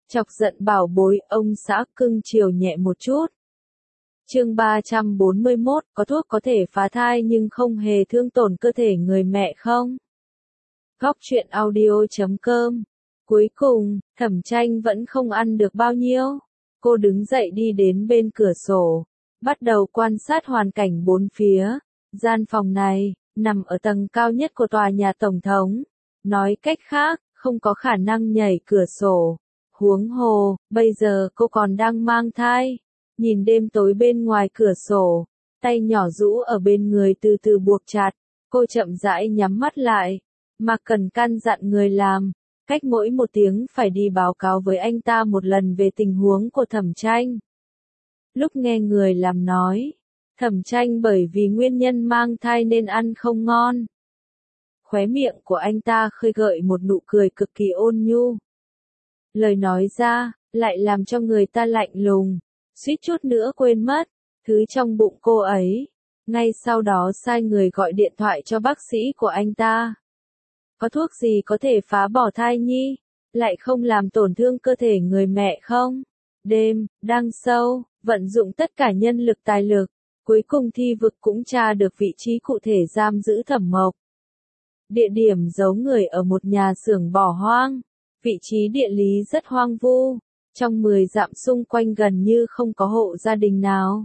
Chọc giận bảo bối, ông xã cưng chiều nhẹ một chút. Chương 341, có thuốc có thể phá thai nhưng không hề thương tổn cơ thể người mẹ không? Góc truyện audio.com. Cuối cùng, Thẩm Tranh vẫn không ăn được bao nhiêu. Cô đứng dậy đi đến bên cửa sổ, bắt đầu quan sát hoàn cảnh bốn phía. Gian phòng này, nằm ở tầng cao nhất của tòa nhà tổng thống. Nói cách khác, không có khả năng nhảy cửa sổ. Huống hồ, bây giờ cô còn đang mang thai. Nhìn đêm tối bên ngoài cửa sổ, tay nhỏ rũ ở bên người từ từ buộc chặt. Cô chậm rãi nhắm mắt lại. Mạc Cẩn căn dặn người làm, cách mỗi 1 tiếng phải đi báo cáo với anh ta một lần về tình huống của Thẩm Tranh. Lúc nghe người làm nói, Thẩm Tranh bởi vì nguyên nhân mang thai nên ăn không ngon. Khóe miệng của anh ta khơi gợi một nụ cười cực kỳ ôn nhu. Lời nói ra, lại làm cho người ta lạnh lùng, suýt chút nữa quên mất thứ trong bụng cô ấy. Ngay sau đó sai người gọi điện thoại cho bác sĩ của anh ta. Có thuốc gì có thể phá bỏ thai nhi, lại không làm tổn thương cơ thể người mẹ không? Đêm, đang sâu, vận dụng tất cả nhân lực tài lực, cuối cùng Thi Vực cũng tra được vị trí cụ thể giam giữ Thẩm Mộc. Địa điểm giấu người ở một nhà xưởng bỏ hoang, vị trí địa lý rất hoang vu, trong 10 dặm xung quanh gần như không có hộ gia đình nào.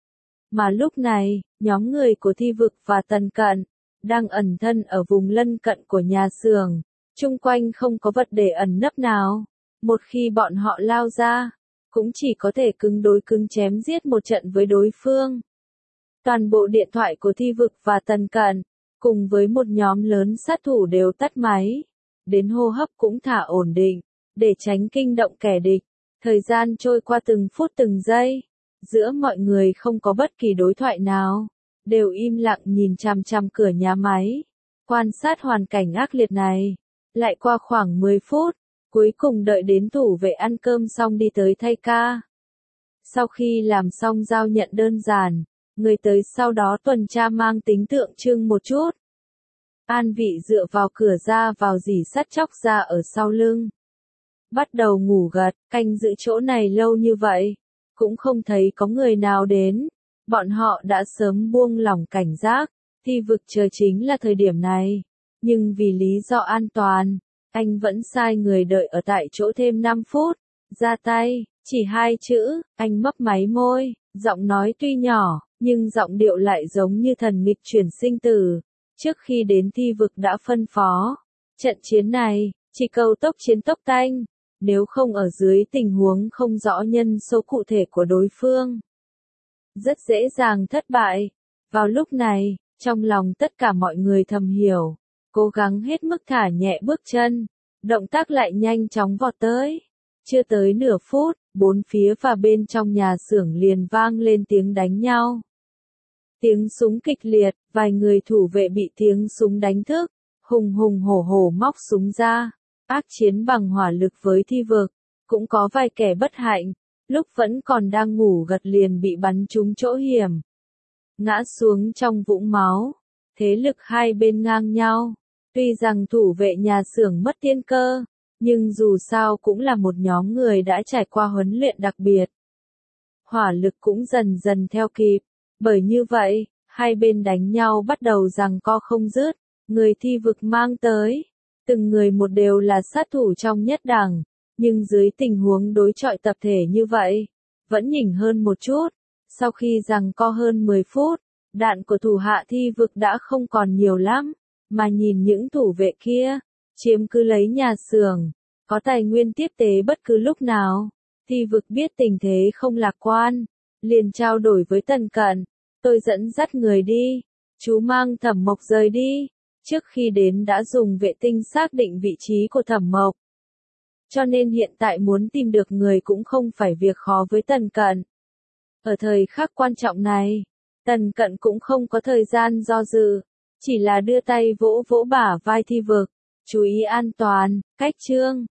Mà lúc này, nhóm người của Thi Vực và Tần Cận đang ẩn thân ở vùng lân cận của nhà xưởng, chung quanh không có vật để ẩn nấp nào. Một khi bọn họ lao ra, cũng chỉ có thể cứng đối cứng chém giết một trận với đối phương. Toàn bộ điện thoại của Thi Vực và Tần Cận, cùng với một nhóm lớn sát thủ đều tắt máy, đến hô hấp cũng thả ổn định, để tránh kinh động kẻ địch. Thời gian trôi qua từng phút từng giây, giữa mọi người không có bất kỳ đối thoại nào, đều im lặng nhìn chằm chằm cửa nhà máy, quan sát hoàn cảnh ác liệt này. Lại qua khoảng 10 phút, cuối cùng đợi đến thủ vệ ăn cơm xong đi tới thay ca. Sau khi làm xong giao nhận đơn giản, người tới sau đó tuần tra mang tính tượng trưng một chút. An Vị dựa vào cửa ra vào dỉ sắt chóc ra ở sau lưng. Bắt đầu ngủ gật, canh giữ chỗ này lâu như vậy, cũng không thấy có người nào đến. Bọn họ đã sớm buông lỏng cảnh giác, Thi Vực chờ chính là thời điểm này. Nhưng vì lý do an toàn, anh vẫn sai người đợi ở tại chỗ thêm 5 phút. Ra tay, chỉ 2 chữ, anh mấp máy môi, giọng nói tuy nhỏ, nhưng giọng điệu lại giống như thần nghịch chuyển sinh tử. Trước khi đến Thi Vực đã phân phó, trận chiến này, chỉ cầu tốc chiến tốc tanh, nếu không ở dưới tình huống không rõ nhân số cụ thể của đối phương, rất dễ dàng thất bại. Vào lúc này, trong lòng tất cả mọi người thầm hiểu, cố gắng hết mức thả nhẹ bước chân, động tác lại nhanh chóng vọt tới. Chưa tới nửa phút, bốn phía và bên trong nhà xưởng liền vang lên tiếng đánh nhau. Tiếng súng kịch liệt, vài người thủ vệ bị tiếng súng đánh thức, hùng hùng hổ hổ móc súng ra, ác chiến bằng hỏa lực với Thi Vực. Cũng có vài kẻ bất hạnh, lúc vẫn còn đang ngủ gật liền bị bắn trúng chỗ hiểm, ngã xuống trong vũng máu. Thế lực hai bên ngang nhau, tuy rằng thủ vệ nhà xưởng mất tiên cơ, nhưng dù sao cũng là một nhóm người đã trải qua huấn luyện đặc biệt. Hỏa lực cũng dần dần theo kịp, bởi như vậy, hai bên đánh nhau bắt đầu giằng co không dứt. Người Thi Vực mang tới, từng người một đều là sát thủ trong nhất đẳng, nhưng dưới tình huống đối chọi tập thể như vậy, vẫn nhỉnh hơn một chút. Sau khi giằng co hơn 10 phút, đạn của thủ hạ Thi Vực đã không còn nhiều lắm, mà nhìn những thủ vệ kia, chiếm cứ lấy nhà xưởng, có tài nguyên tiếp tế bất cứ lúc nào. Thi Vực biết tình thế không lạc quan, liền trao đổi với Tần Cận, tôi dẫn dắt người đi, chú mang Thẩm Mộc rời đi. Trước khi đến đã dùng vệ tinh xác định vị trí của Thẩm Mộc, cho nên hiện tại muốn tìm được người cũng không phải việc khó với Tần Cận. Ở thời khắc quan trọng này, Tần Cận cũng không có thời gian do dự, chỉ là đưa tay vỗ vỗ bả vai Thi Vực, chú ý an toàn, cách chương.